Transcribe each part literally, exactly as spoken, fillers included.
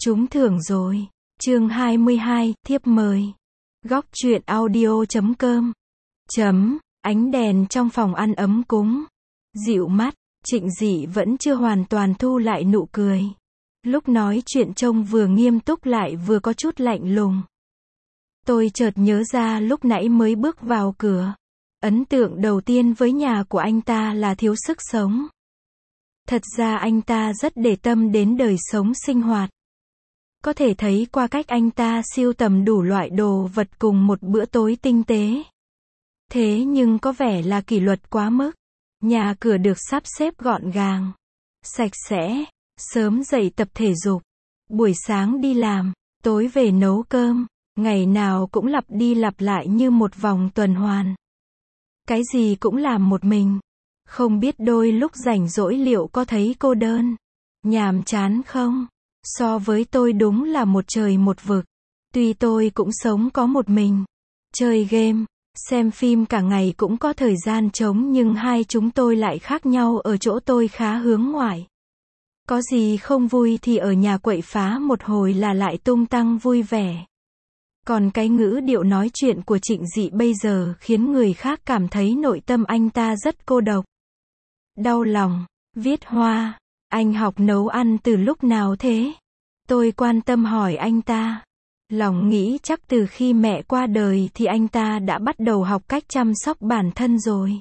Trúng thưởng rồi. Chương hai mươi hai, thiếp mời. Góc truyện audio chấm com. Chấm, ánh đèn trong phòng ăn ấm cúng. Dịu mắt, Trịnh Dị vẫn chưa hoàn toàn thu lại nụ cười. Lúc nói chuyện trông vừa nghiêm túc lại vừa có chút lạnh lùng. Tôi chợt nhớ ra lúc nãy mới bước vào cửa. Ấn tượng đầu tiên với nhà của anh ta là thiếu sức sống. Thật ra anh ta rất để tâm đến đời sống sinh hoạt. Có thể thấy qua cách anh ta sưu tầm đủ loại đồ vật cùng một bữa tối tinh tế. Thế nhưng có vẻ là kỷ luật quá mức. Nhà cửa được sắp xếp gọn gàng, sạch sẽ, sớm dậy tập thể dục, buổi sáng đi làm, tối về nấu cơm, ngày nào cũng lặp đi lặp lại như một vòng tuần hoàn. Cái gì cũng làm một mình. Không biết đôi lúc rảnh rỗi liệu có thấy cô đơn, nhàm chán không? So với tôi đúng là một trời một vực. Tuy tôi cũng sống có một mình, chơi game, xem phim cả ngày cũng có thời gian trống, nhưng hai chúng tôi lại khác nhau ở chỗ tôi khá hướng ngoại. Có gì không vui thì ở nhà quậy phá một hồi là lại tung tăng vui vẻ. Còn cái ngữ điệu nói chuyện của Trịnh Dị bây giờ khiến người khác cảm thấy nội tâm anh ta rất cô độc. Đau lòng. Viết hoa. Anh học nấu ăn từ lúc nào thế? Tôi quan tâm hỏi anh ta. Lòng nghĩ chắc từ khi mẹ qua đời thì anh ta đã bắt đầu học cách chăm sóc bản thân rồi.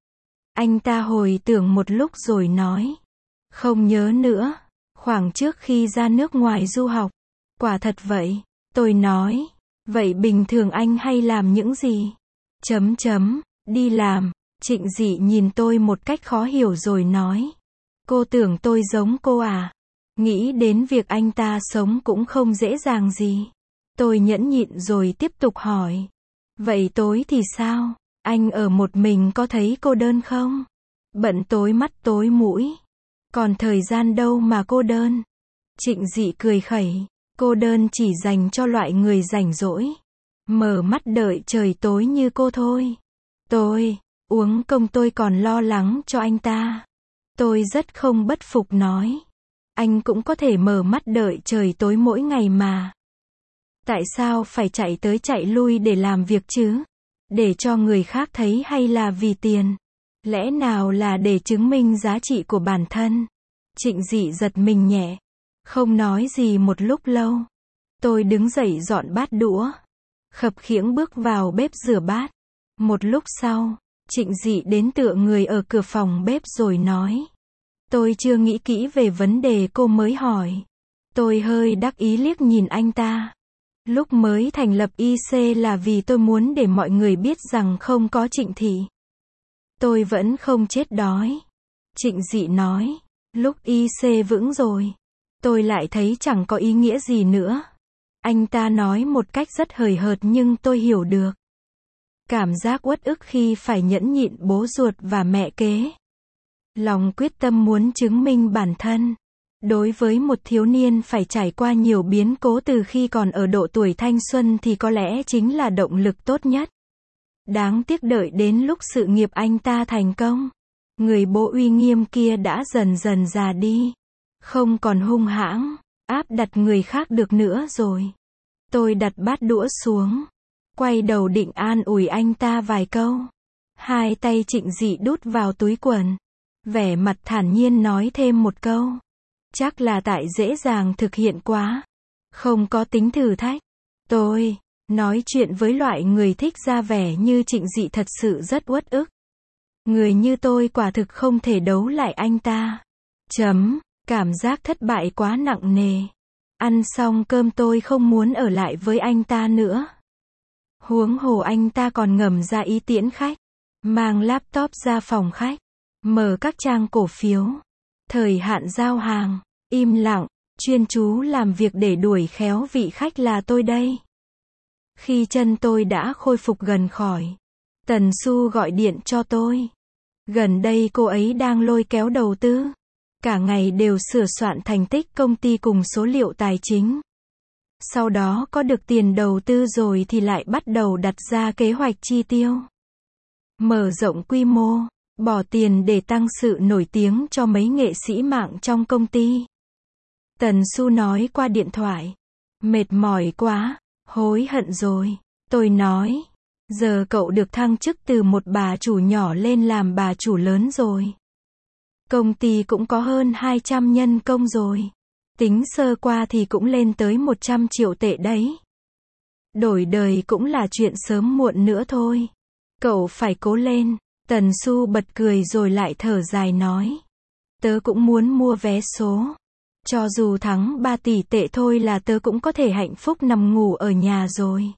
Anh ta hồi tưởng một lúc rồi nói. Không nhớ nữa. Khoảng trước khi ra nước ngoài du học. Quả thật vậy. Tôi nói. Vậy bình thường anh hay làm những gì? Chấm chấm. Đi làm. Trịnh Dị nhìn tôi một cách khó hiểu rồi nói. Cô tưởng tôi giống cô à? Nghĩ đến việc anh ta sống cũng không dễ dàng gì. Tôi nhẫn nhịn rồi tiếp tục hỏi. Vậy tối thì sao? Anh ở một mình có thấy cô đơn không? Bận tối mắt tối mũi. Còn thời gian đâu mà cô đơn? Trịnh Dị cười khẩy. Cô đơn chỉ dành cho loại người rảnh rỗi. Mở mắt đợi trời tối như cô thôi. Tôi, uống công tôi còn lo lắng cho anh ta. Tôi rất không bất phục nói. Anh cũng có thể mở mắt đợi trời tối mỗi ngày mà. Tại sao phải chạy tới chạy lui để làm việc chứ? Để cho người khác thấy hay là vì tiền? Lẽ nào là để chứng minh giá trị của bản thân? Trịnh Dị giật mình nhẹ. Không nói gì một lúc lâu. Tôi đứng dậy dọn bát đũa. Khập khiễng bước vào bếp rửa bát. Một lúc sau, Trịnh Dị đến tựa người ở cửa phòng bếp rồi nói. Tôi chưa nghĩ kỹ về vấn đề cô mới hỏi. Tôi hơi đắc ý liếc nhìn anh ta. Lúc mới thành lập i xê là vì tôi muốn để mọi người biết rằng không có Trịnh Thị, tôi vẫn không chết đói. Trịnh Dị nói. Lúc i xê vững rồi, tôi lại thấy chẳng có ý nghĩa gì nữa. Anh ta nói một cách rất hời hợt nhưng tôi hiểu được. Cảm giác uất ức khi phải nhẫn nhịn bố ruột và mẹ kế. Lòng quyết tâm muốn chứng minh bản thân. Đối với một thiếu niên phải trải qua nhiều biến cố từ khi còn ở độ tuổi thanh xuân thì có lẽ chính là động lực tốt nhất. Đáng tiếc đợi đến lúc sự nghiệp anh ta thành công, người bố uy nghiêm kia đã dần dần già đi. Không còn hung hãng, áp đặt người khác được nữa rồi. Tôi đặt bát đũa xuống. Quay đầu định an ủi anh ta vài câu. Hai tay Trịnh Dị đút vào túi quần. Vẻ mặt thản nhiên nói thêm một câu. Chắc là tại dễ dàng thực hiện quá. Không có tính thử thách. Tôi, nói chuyện với loại người thích ra vẻ như Trịnh Dị thật sự rất uất ức. Người như tôi quả thực không thể đấu lại anh ta. Chấm, cảm giác thất bại quá nặng nề. Ăn xong cơm tôi không muốn ở lại với anh ta nữa. Huống hồ anh ta còn ngầm ra ý tiễn khách. Mang laptop ra phòng khách. Mở các trang cổ phiếu. Thời hạn giao hàng. Im lặng, chuyên chú làm việc để đuổi khéo vị khách là tôi đây. Khi chân tôi đã khôi phục gần khỏi, Tần Xu gọi điện cho tôi. Gần đây cô ấy đang lôi kéo đầu tư. Cả ngày đều sửa soạn thành tích công ty cùng số liệu tài chính. Sau đó có được tiền đầu tư rồi thì lại bắt đầu đặt ra kế hoạch chi tiêu. Mở rộng quy mô, bỏ tiền để tăng sự nổi tiếng cho mấy nghệ sĩ mạng trong công ty. Tần Su nói qua điện thoại. Mệt mỏi quá, hối hận rồi. Tôi nói, giờ cậu được thăng chức từ một bà chủ nhỏ lên làm bà chủ lớn rồi. Công ty cũng có hơn hai trăm nhân công rồi. Tính sơ qua thì cũng lên tới một trăm triệu tệ đấy. Đổi đời cũng là chuyện sớm muộn nữa thôi. Cậu phải cố lên. Tần Su bật cười rồi lại thở dài nói. Tớ cũng muốn mua vé số. Cho dù thắng ba tỷ tệ thôi là tớ cũng có thể hạnh phúc nằm ngủ ở nhà rồi.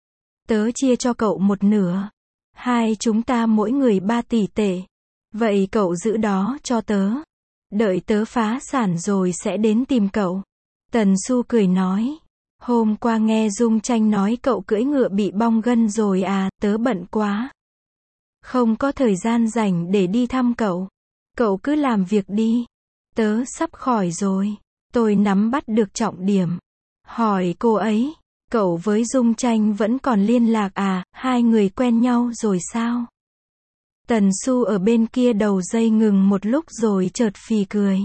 Tớ chia cho cậu một nửa. Hai chúng ta mỗi người ba tỷ tệ. Vậy cậu giữ đó cho tớ. Đợi tớ phá sản rồi sẽ đến tìm cậu. Tần Su cười nói. Hôm qua nghe Dung Tranh nói cậu cưỡi ngựa bị bong gân rồi à, tớ bận quá. Không có thời gian rảnh để đi thăm cậu. Cậu cứ làm việc đi. Tớ sắp khỏi rồi. Tôi nắm bắt được trọng điểm. Hỏi cô ấy, cậu với Dung Tranh vẫn còn liên lạc à, hai người quen nhau rồi sao? Tần Su ở bên kia đầu dây ngừng một lúc rồi chợt phì cười.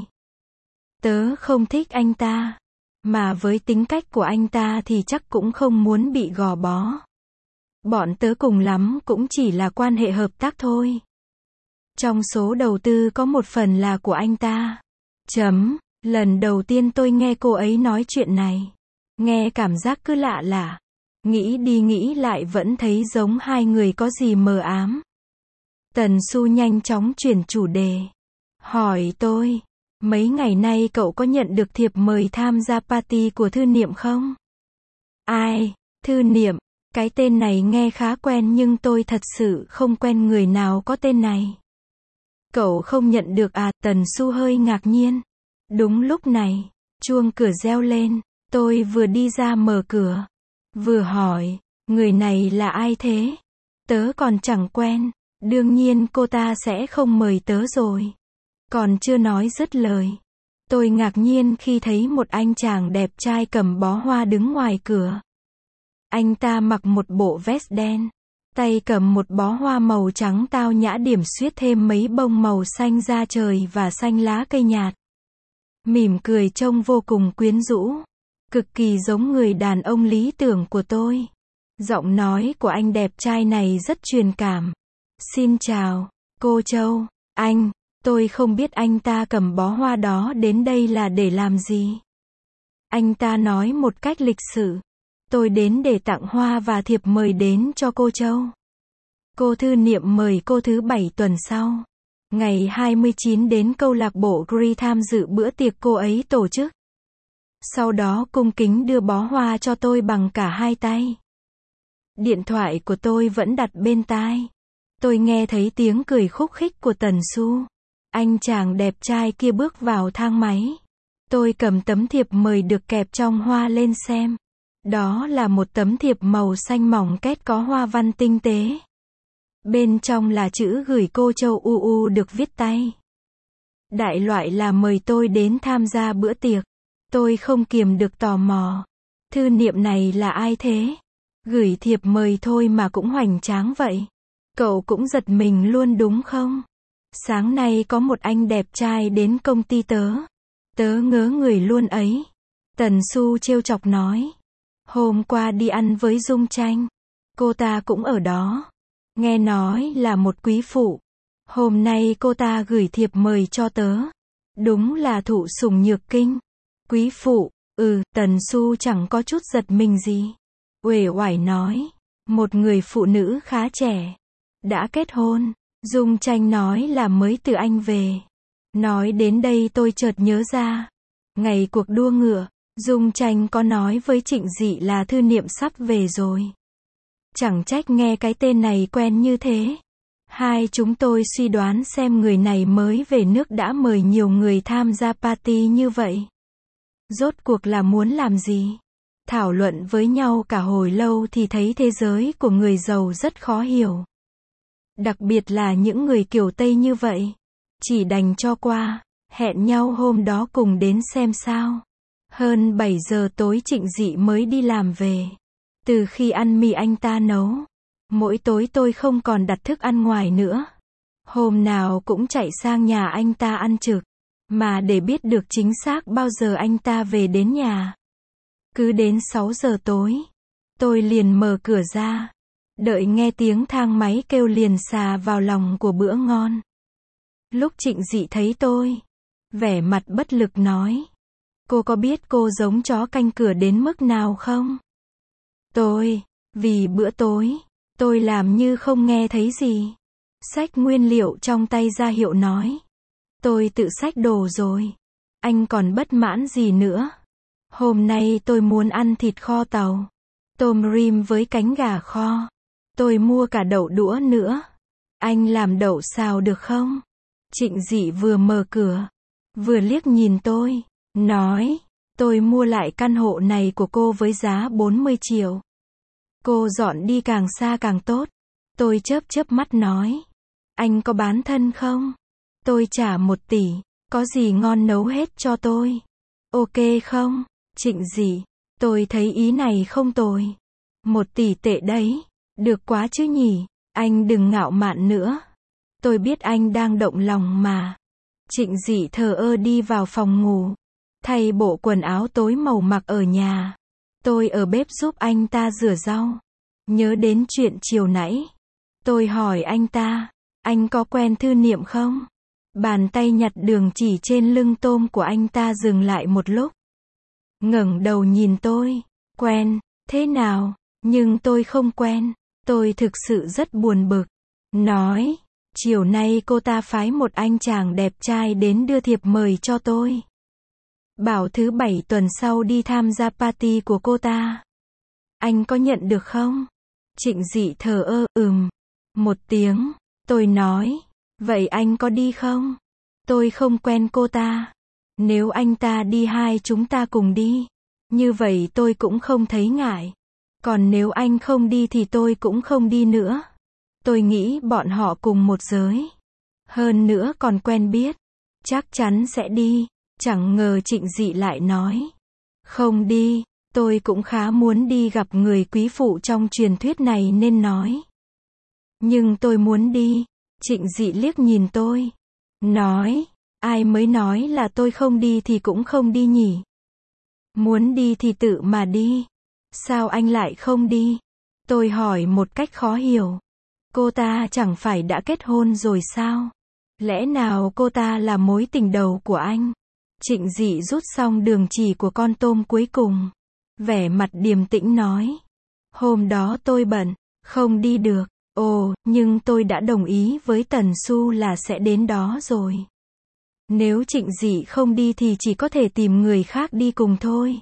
Tớ không thích anh ta. Mà với tính cách của anh ta thì chắc cũng không muốn bị gò bó. Bọn tớ cùng lắm cũng chỉ là quan hệ hợp tác thôi. Trong số đầu tư có một phần là của anh ta. Chấm, lần đầu tiên tôi nghe cô ấy nói chuyện này. Nghe cảm giác cứ lạ lạ. Nghĩ đi nghĩ lại vẫn thấy giống hai người có gì mờ ám. Tần Su nhanh chóng chuyển chủ đề. Hỏi tôi, mấy ngày nay cậu có nhận được thiệp mời tham gia party của Thư Niệm không? Ai? Thư Niệm? Cái tên này nghe khá quen nhưng tôi thật sự không quen người nào có tên này. Cậu không nhận được à? Tần Su hơi ngạc nhiên. Đúng lúc này, chuông cửa reo lên. Tôi vừa đi ra mở cửa. Vừa hỏi, người này là ai thế? Tớ còn chẳng quen. Đương nhiên cô ta sẽ không mời tớ rồi. Còn chưa nói dứt lời. Tôi ngạc nhiên khi thấy một anh chàng đẹp trai cầm bó hoa đứng ngoài cửa. Anh ta mặc một bộ vest đen. Tay cầm một bó hoa màu trắng tao nhã điểm xuyết thêm mấy bông màu xanh da trời và xanh lá cây nhạt. Mỉm cười trông vô cùng quyến rũ. Cực kỳ giống người đàn ông lý tưởng của tôi. Giọng nói của anh đẹp trai này rất truyền cảm. Xin chào, cô Châu. Anh, tôi không biết anh ta cầm bó hoa đó đến đây là để làm gì. Anh ta nói một cách lịch sự. Tôi đến để tặng hoa và thiệp mời đến cho cô Châu. Cô Thư Niệm mời cô thứ bảy tuần sau. Ngày hai mươi chín đến câu lạc bộ Gree tham dự bữa tiệc cô ấy tổ chức. Sau đó cung kính đưa bó hoa cho tôi bằng cả hai tay. Điện thoại của tôi vẫn đặt bên tai. Tôi nghe thấy tiếng cười khúc khích của Tần Su. Anh chàng đẹp trai kia bước vào thang máy. Tôi cầm tấm thiệp mời được kẹp trong hoa lên xem. Đó là một tấm thiệp màu xanh mỏng két có hoa văn tinh tế. Bên trong là chữ gửi cô Châu u u được viết tay. Đại loại là mời tôi đến tham gia bữa tiệc. Tôi không kiềm được tò mò. Thư Niệm này là ai thế? Gửi thiệp mời thôi mà cũng hoành tráng vậy. Cậu cũng giật mình luôn đúng không? Sáng nay có một anh đẹp trai đến công ty tớ. Tớ ngớ người luôn ấy. Tần Su trêu chọc nói. Hôm qua đi ăn với Dung Tranh. Cô ta cũng ở đó. Nghe nói là một quý phụ. Hôm nay cô ta gửi thiệp mời cho tớ. Đúng là thụ sủng nhược kinh. Quý phụ, ừ, Tần Su chẳng có chút giật mình gì. Uể oải nói. Một người phụ nữ khá trẻ. Đã kết hôn. Dung Tranh nói là mới từ Anh về. Nói đến đây tôi chợt nhớ ra. Ngày cuộc đua ngựa, Dung Tranh có nói với Trịnh Dị là Thư Niệm sắp về rồi. Chẳng trách nghe cái tên này quen như thế. Hai chúng tôi suy đoán xem người này mới về nước đã mời nhiều người tham gia party như vậy. Rốt cuộc là muốn làm gì? Thảo luận với nhau cả hồi lâu thì thấy thế giới của người giàu rất khó hiểu. Đặc biệt là những người kiểu Tây như vậy. Chỉ đành cho qua, hẹn nhau hôm đó cùng đến xem sao. Hơn bảy giờ tối Trịnh Dị mới đi làm về. Từ khi ăn mì anh ta nấu, mỗi tối tôi không còn đặt thức ăn ngoài nữa. Hôm nào cũng chạy sang nhà anh ta ăn trực. Mà để biết được chính xác bao giờ anh ta về đến nhà. Cứ đến sáu giờ tối, tôi liền mở cửa ra. Đợi nghe tiếng thang máy kêu liền xà vào lòng của bữa ngon. Lúc Trịnh Dị thấy tôi, vẻ mặt bất lực nói. Cô có biết cô giống chó canh cửa đến mức nào không? Tôi, vì bữa tối, tôi làm như không nghe thấy gì. Xách nguyên liệu trong tay ra hiệu nói. Tôi tự xách đồ rồi. Anh còn bất mãn gì nữa? Hôm nay tôi muốn ăn thịt kho tàu, tôm rim với cánh gà kho. Tôi mua cả đậu đũa nữa. Anh làm đậu xào được không? Trịnh Dị vừa mở cửa, vừa liếc nhìn tôi, nói, tôi mua lại căn hộ này của cô với giá bốn mươi triệu. Cô dọn đi càng xa càng tốt. Tôi chớp chớp mắt nói, anh có bán thân không? Tôi trả một tỷ, có gì ngon nấu hết cho tôi. Ok không? Trịnh Dị, tôi thấy ý này không tồi. Một tỷ tệ đấy, được quá chứ nhỉ, anh đừng ngạo mạn nữa. Tôi biết anh đang động lòng mà. Trịnh Dị thờ ơ đi vào phòng ngủ, thay bộ quần áo tối màu mặc ở nhà. Tôi ở bếp giúp anh ta rửa rau. Nhớ đến chuyện chiều nãy, tôi hỏi anh ta, anh có quen Thư Niệm không? Bàn tay nhặt đường chỉ trên lưng tôm của anh ta dừng lại một lúc. Ngẩng đầu nhìn tôi, quen, thế nào? Nhưng tôi không quen. Tôi thực sự rất buồn bực. Nói, chiều nay cô ta phái một anh chàng đẹp trai đến đưa thiệp mời cho tôi. Bảo thứ bảy tuần sau đi tham gia party của cô ta. Anh có nhận được không? Trịnh Dị thờ ơ, ừm. Một tiếng. Tôi nói, vậy anh có đi không? Tôi không quen cô ta. Nếu anh ta đi hai chúng ta cùng đi. Như vậy tôi cũng không thấy ngại. Còn nếu anh không đi thì tôi cũng không đi nữa. Tôi nghĩ bọn họ cùng một giới. Hơn nữa còn quen biết. Chắc chắn sẽ đi. Chẳng ngờ Trịnh Dị lại nói. Không đi, tôi cũng khá muốn đi gặp người quý phụ trong truyền thuyết này nên nói. Nhưng tôi muốn đi. Trịnh Dị liếc nhìn tôi. Nói, ai mới nói là tôi không đi thì cũng không đi nhỉ? Muốn đi thì tự mà đi. Sao anh lại không đi? Tôi hỏi một cách khó hiểu. Cô ta chẳng phải đã kết hôn rồi sao? Lẽ nào cô ta là mối tình đầu của anh? Trịnh Dị rút xong đường chỉ của con tôm cuối cùng. Vẻ mặt điềm tĩnh nói. Hôm đó tôi bận, không đi được. Ồ, nhưng tôi đã đồng ý với Tần Xu là sẽ đến đó rồi. Nếu Trịnh Dị không đi thì chỉ có thể tìm người khác đi cùng thôi.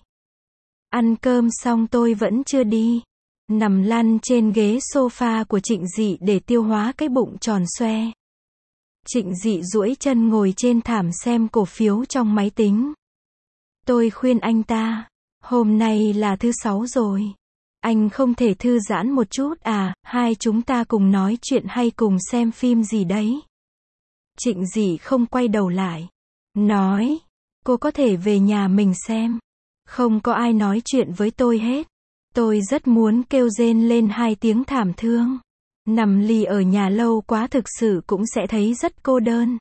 Ăn cơm xong tôi vẫn chưa đi. Nằm lăn trên ghế sofa của Trịnh Dị để tiêu hóa cái bụng tròn xoe. Trịnh Dị duỗi chân ngồi trên thảm xem cổ phiếu trong máy tính. Tôi khuyên anh ta, hôm nay là thứ sáu rồi. Anh không thể thư giãn một chút à, hai chúng ta cùng nói chuyện hay cùng xem phim gì đấy. Trịnh Dị không quay đầu lại. Nói, cô có thể về nhà mình xem. Không có ai nói chuyện với tôi hết. Tôi rất muốn kêu rên lên hai tiếng thảm thương. Nằm lì ở nhà lâu quá thực sự cũng sẽ thấy rất cô đơn.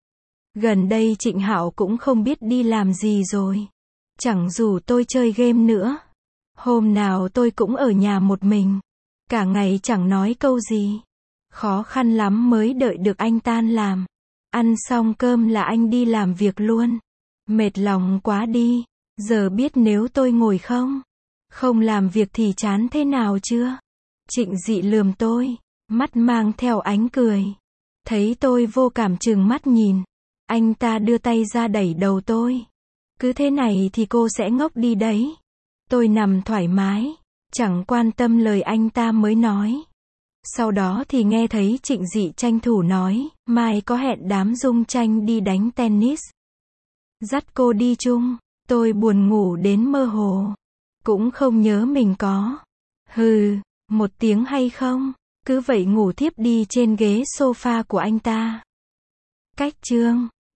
Gần đây Trịnh Hạo cũng không biết đi làm gì rồi. Chẳng rủ tôi chơi game nữa. Hôm nào tôi cũng ở nhà một mình. Cả ngày chẳng nói câu gì. Khó khăn lắm mới đợi được anh tan làm. Ăn xong cơm là anh đi làm việc luôn. Mệt lòng quá đi. Giờ biết nếu tôi ngồi không, không làm việc thì chán thế nào chưa? Trịnh Dị lườm tôi, mắt mang theo ánh cười. Thấy tôi vô cảm trừng mắt nhìn. Anh ta đưa tay ra đẩy đầu tôi. Cứ thế này thì cô sẽ ngốc đi đấy. Tôi nằm thoải mái, chẳng quan tâm lời anh ta mới nói. Sau đó thì nghe thấy Trịnh Dị tranh thủ nói, mai có hẹn đám Dung Tranh đi đánh tennis. Dắt cô đi chung. Tôi buồn ngủ đến mơ hồ. Cũng không nhớ mình có. Hừ, một tiếng hay không? Cứ vậy ngủ thiếp đi trên ghế sofa của anh ta. Cách chương